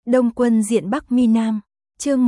Đông Quân diện Bắc Mi Nam, chương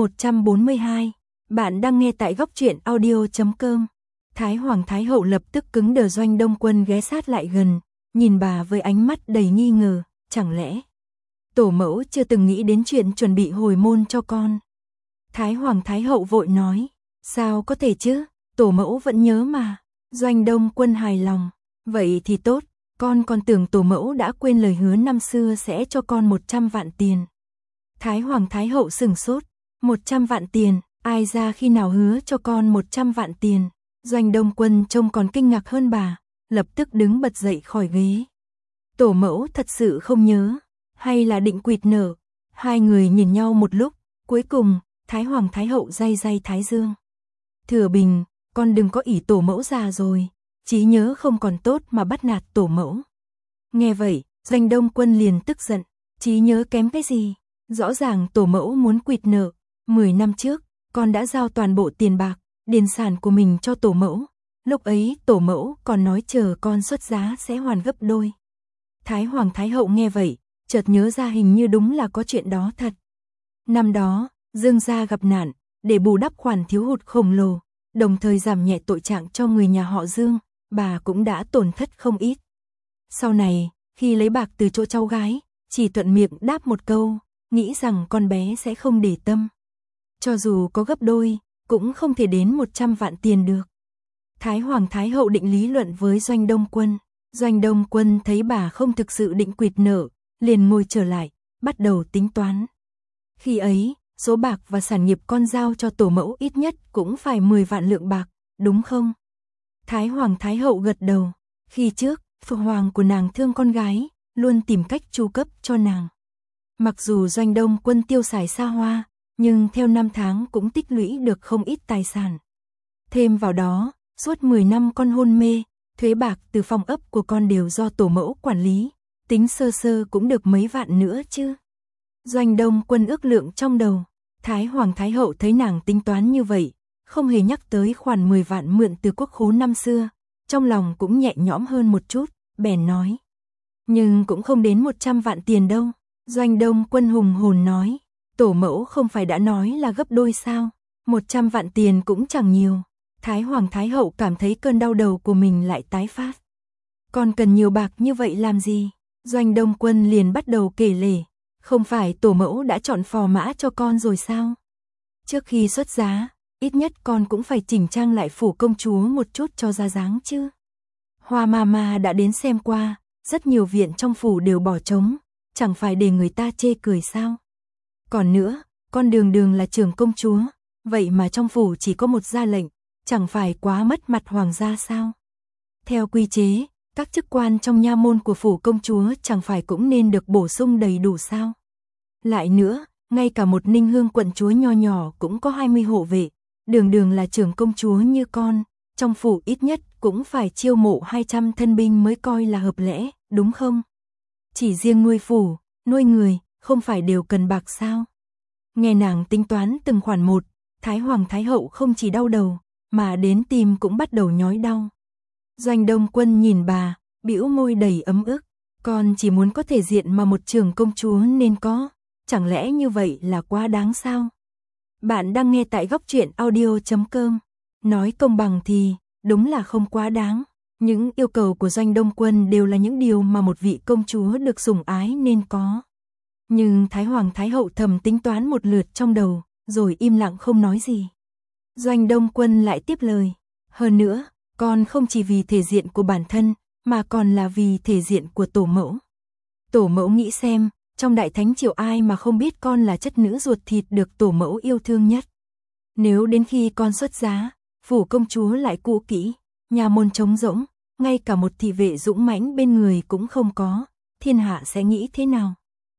142. Bạn đang nghe tại góc truyện audio.com. Thái Hoàng Thái Hậu lập tức cứng đờ. Doanh Đông Quân ghé sát lại gần, nhìn bà với ánh mắt đầy nghi ngờ, chẳng lẽ tổ mẫu chưa từng nghĩ đến chuyện chuẩn bị hồi môn cho con? Thái Hoàng Thái Hậu vội nói, sao có thể chứ, tổ mẫu vẫn nhớ mà. Doanh Đông Quân hài lòng, vậy thì tốt, con còn tưởng tổ mẫu đã quên lời hứa năm xưa sẽ cho con 100 vạn tiền. Thái Hoàng Thái Hậu sửng sốt, 100 vạn tiền, ai ra khi nào hứa cho con 100 vạn tiền? Doanh Đông Quân trông còn kinh ngạc hơn bà, lập tức đứng bật dậy khỏi ghế. Tổ mẫu thật sự không nhớ, hay là định quỵt nợ? Hai người nhìn nhau một lúc, cuối cùng, Thái Hoàng Thái Hậu day day thái dương. Thừa Bình, con đừng có ỷ tổ mẫu già rồi, trí nhớ không còn tốt mà bắt nạt tổ mẫu. Nghe vậy, Doanh Đông Quân liền tức giận, trí nhớ kém cái gì? Rõ ràng tổ mẫu muốn quỵt nợ, 10 năm trước, con đã giao toàn bộ tiền bạc, điền sản của mình cho tổ mẫu. Lúc ấy tổ mẫu còn nói chờ con xuất giá sẽ hoàn gấp đôi. Thái Hoàng Thái Hậu nghe vậy, chợt nhớ ra hình như đúng là có chuyện đó thật. Năm đó, Dương gia gặp nạn, để bù đắp khoản thiếu hụt khổng lồ, đồng thời giảm nhẹ tội trạng cho người nhà họ Dương, bà cũng đã tổn thất không ít. Sau này, khi lấy bạc từ chỗ cháu gái, chỉ thuận miệng đáp một câu, nghĩ rằng con bé sẽ không để tâm. Cho dù có gấp đôi, cũng không thể đến 100 vạn tiền được. Thái Hoàng Thái Hậu định lý luận với Doanh Đông Quân. Doanh Đông Quân thấy bà không thực sự định quỵt nợ, liền ngồi trở lại, bắt đầu tính toán. Khi ấy, số bạc và sản nghiệp con giao cho tổ mẫu ít nhất cũng phải 10 vạn lượng bạc, đúng không? Thái Hoàng Thái Hậu gật đầu. Khi trước, phụ hoàng của nàng thương con gái, luôn tìm cách chu cấp cho nàng. Mặc dù Doanh Đông Quân tiêu xài xa hoa, nhưng theo năm tháng cũng tích lũy được không ít tài sản. Thêm vào đó, suốt 10 năm con hôn mê, thuế bạc từ phòng ấp của con đều do tổ mẫu quản lý, tính sơ sơ cũng được mấy vạn nữa chứ. Doanh Đông Quân ước lượng trong đầu, Thái Hoàng Thái Hậu thấy nàng tính toán như vậy, không hề nhắc tới khoản 10 vạn mượn từ quốc khố năm xưa, trong lòng cũng nhẹ nhõm hơn một chút, bèn nói. Nhưng cũng không đến 100 vạn tiền đâu. Doanh Đông Quân hùng hồn nói, tổ mẫu không phải đã nói là gấp đôi sao, 100 vạn tiền cũng chẳng nhiều. Thái Hoàng Thái Hậu cảm thấy cơn đau đầu của mình lại tái phát. Con cần nhiều bạc như vậy làm gì? Doanh Đông Quân liền bắt đầu kể lể, không phải tổ mẫu đã chọn phò mã cho con rồi sao? Trước khi xuất giá, ít nhất con cũng phải chỉnh trang lại phủ công chúa một chút cho ra dáng chứ. Hoa Mama đã đến xem qua, rất nhiều viện trong phủ đều bỏ trống, chẳng phải để người ta chê cười sao? Còn nữa, con đường đường là trưởng công chúa, vậy mà trong phủ chỉ có một gia lệnh, chẳng phải quá mất mặt hoàng gia sao? Theo quy chế, các chức quan trong nha môn của phủ công chúa chẳng phải cũng nên được bổ sung đầy đủ sao? Lại nữa, ngay cả một Ninh Hương quận chúa nho nhỏ cũng có 20 hộ vệ, đường đường là trưởng công chúa như con, trong phủ ít nhất cũng phải chiêu mộ 200 thân binh mới coi là hợp lẽ, đúng không? Chỉ riêng nuôi phủ, nuôi người, không phải đều cần bạc sao? Nghe nàng tính toán từng khoản một, Thái Hoàng Thái Hậu không chỉ đau đầu, mà đến tim cũng bắt đầu nhói đau. Doanh Đông Quân nhìn bà, bĩu môi đầy ấm ức, con chỉ muốn có thể diện mà một trưởng công chúa nên có, chẳng lẽ như vậy là quá đáng sao? Bạn đang nghe tại góc truyện audio.com. Nói công bằng thì, đúng là không quá đáng. Những yêu cầu của Doanh Đông Quân đều là những điều mà một vị công chúa được sủng ái nên có. Nhưng Thái Hoàng Thái Hậu thầm tính toán một lượt trong đầu, rồi im lặng không nói gì. Doanh Đông Quân lại tiếp lời. Hơn nữa, con không chỉ vì thể diện của bản thân, mà còn là vì thể diện của tổ mẫu. Tổ mẫu nghĩ xem, trong Đại Thánh Triều ai mà không biết con là chất nữ ruột thịt được tổ mẫu yêu thương nhất. Nếu đến khi con xuất giá, phủ công chúa lại cũ kỹ, nhà môn trống rỗng, ngay cả một thị vệ dũng mãnh bên người cũng không có, thiên hạ sẽ nghĩ thế nào?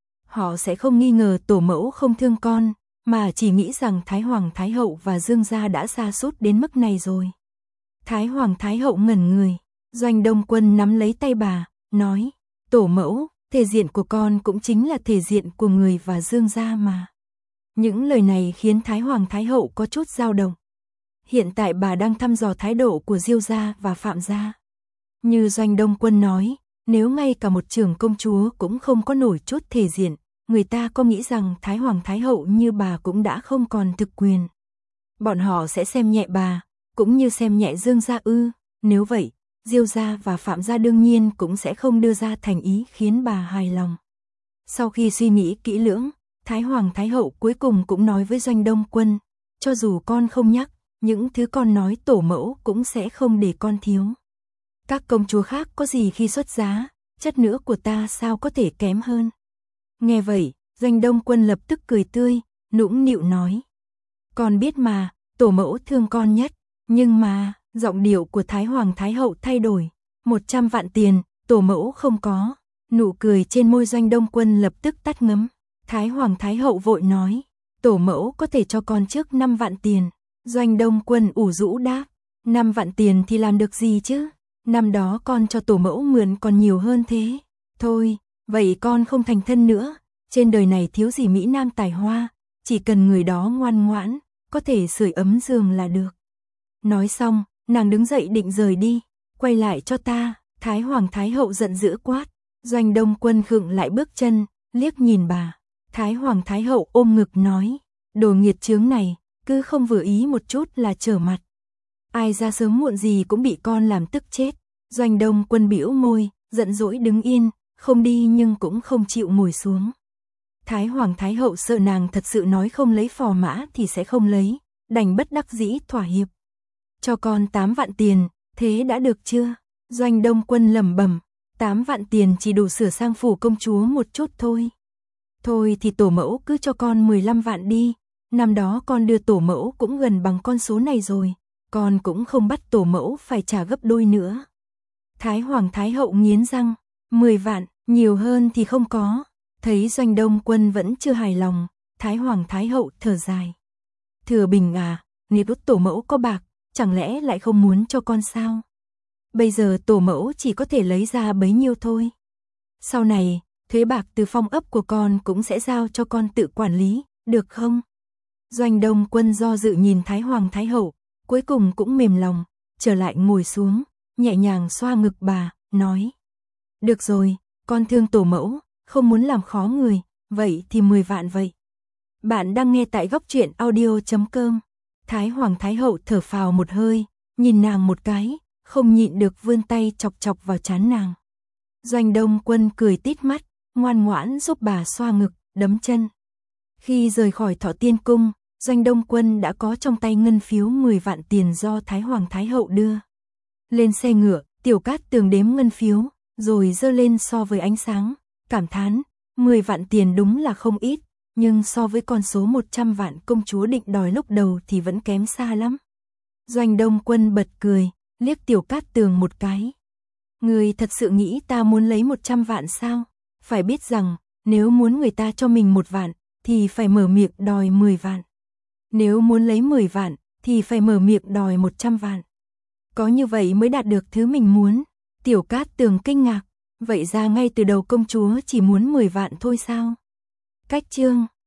Họ sẽ không nghi ngờ tổ mẫu không thương con, mà chỉ nghĩ rằng Thái Hoàng Thái Hậu và Dương gia đã sa sút đến mức này rồi. Thái Hoàng Thái Hậu ngẩn người, Doanh Đông Quân nắm lấy tay bà, nói, tổ mẫu, thể diện của con cũng chính là thể diện của người và Dương gia mà. Những lời này khiến Thái Hoàng Thái Hậu có chút dao động. Hiện tại bà đang thăm dò thái độ của Diêu gia và Phạm gia. Như Doanh Đông Quân nói, nếu ngay cả một trưởng công chúa cũng không có nổi chút thể diện, người ta có nghĩ rằng Thái Hoàng Thái Hậu như bà cũng đã không còn thực quyền. Bọn họ sẽ xem nhẹ bà, cũng như xem nhẹ Dương gia ư? Nếu vậy, Diêu gia và Phạm gia đương nhiên cũng sẽ không đưa ra thành ý khiến bà hài lòng. Sau khi suy nghĩ kỹ lưỡng, Thái Hoàng Thái Hậu cuối cùng cũng nói với Doanh Đông Quân, cho dù con không nhắc, những thứ con nói tổ mẫu cũng sẽ không để con thiếu. Các công chúa khác có gì khi xuất giá, chất nữ của ta sao có thể kém hơn. Nghe vậy, Doanh Đông Quân lập tức cười tươi, nũng nịu nói. Con biết mà, tổ mẫu thương con nhất, nhưng mà, giọng điệu của Thái Hoàng Thái Hậu thay đổi. 100 vạn tiền, tổ mẫu không có. Nụ cười trên môi Doanh Đông Quân lập tức tắt ngấm. Thái Hoàng Thái Hậu vội nói, tổ mẫu có thể cho con trước 5 vạn tiền. Doanh Đông Quân ủ rũ đáp, 5 vạn tiền thì làm được gì chứ? Năm đó con cho tổ mẫu mượn còn nhiều hơn thế. Thôi, vậy con không thành thân nữa. Trên đời này thiếu gì mỹ nam tài hoa, chỉ cần người đó ngoan ngoãn, có thể sưởi ấm giường là được. Nói xong, nàng đứng dậy định rời đi. Quay lại cho ta, Thái Hoàng Thái Hậu giận dữ quát. Doanh Đông Quân khựng lại bước chân, liếc nhìn bà. Thái Hoàng Thái Hậu ôm ngực nói, đồ nghiệt chướng này, cứ không vừa ý một chút là trở mặt. Ai ra sớm muộn gì cũng bị con làm tức chết. Doanh Đông Quân bĩu môi, giận dỗi đứng yên, không đi nhưng cũng không chịu ngồi xuống. Thái Hoàng Thái Hậu sợ nàng thật sự nói không lấy phò mã thì sẽ không lấy, đành bất đắc dĩ thỏa hiệp. Cho con 8 vạn tiền, thế đã được chưa? Doanh Đông Quân lẩm bẩm, 8 vạn tiền chỉ đủ sửa sang phủ công chúa một chút thôi. Thôi thì tổ mẫu cứ cho con 15 vạn đi, năm đó con đưa tổ mẫu cũng gần bằng con số này rồi, con cũng không bắt tổ mẫu phải trả gấp đôi nữa. Thái Hoàng Thái Hậu nghiến răng, 10 vạn, nhiều hơn thì không có. Thấy Doanh Đông Quân vẫn chưa hài lòng, Thái Hoàng Thái Hậu thở dài. Thừa Bình à, nếu tổ mẫu có bạc, chẳng lẽ lại không muốn cho con sao? Bây giờ tổ mẫu chỉ có thể lấy ra bấy nhiêu thôi. Sau này, thuế bạc từ phong ấp của con cũng sẽ giao cho con tự quản lý, được không? Doanh Đông Quân do dự nhìn Thái Hoàng Thái Hậu, cuối cùng cũng mềm lòng, trở lại ngồi xuống, nhẹ nhàng xoa ngực bà, nói. Được rồi, con thương tổ mẫu, không muốn làm khó người, vậy thì 10 vạn vậy. Bạn đang nghe tại góc truyện audio.com. Thái Hoàng Thái Hậu thở phào một hơi, nhìn nàng một cái, không nhịn được vươn tay chọc chọc vào trán nàng. Doanh Đông Quân cười tít mắt, ngoan ngoãn giúp bà xoa ngực, đấm chân. Khi rời khỏi Thọ Tiên Cung, Doanh Đông Quân đã có trong tay ngân phiếu 10 vạn tiền do Thái Hoàng Thái Hậu đưa. Lên xe ngựa, Tiểu Cát Tường đếm ngân phiếu, rồi giơ lên so với ánh sáng, cảm thán, 10 vạn tiền đúng là không ít, nhưng so với con số 100 vạn công chúa định đòi lúc đầu thì vẫn kém xa lắm. Doanh Đông Quân bật cười, liếc Tiểu Cát Tường một cái. Người thật sự nghĩ ta muốn lấy 100 vạn sao? Phải biết rằng, nếu muốn người ta cho mình 1 vạn, thì phải mở miệng đòi 10 vạn. Nếu muốn lấy 10 vạn, thì phải mở miệng đòi 100 vạn. Có như vậy mới đạt được thứ mình muốn. Tiểu Cát Tường kinh ngạc, vậy ra ngay từ đầu công chúa chỉ muốn 10 vạn thôi sao? Cách chương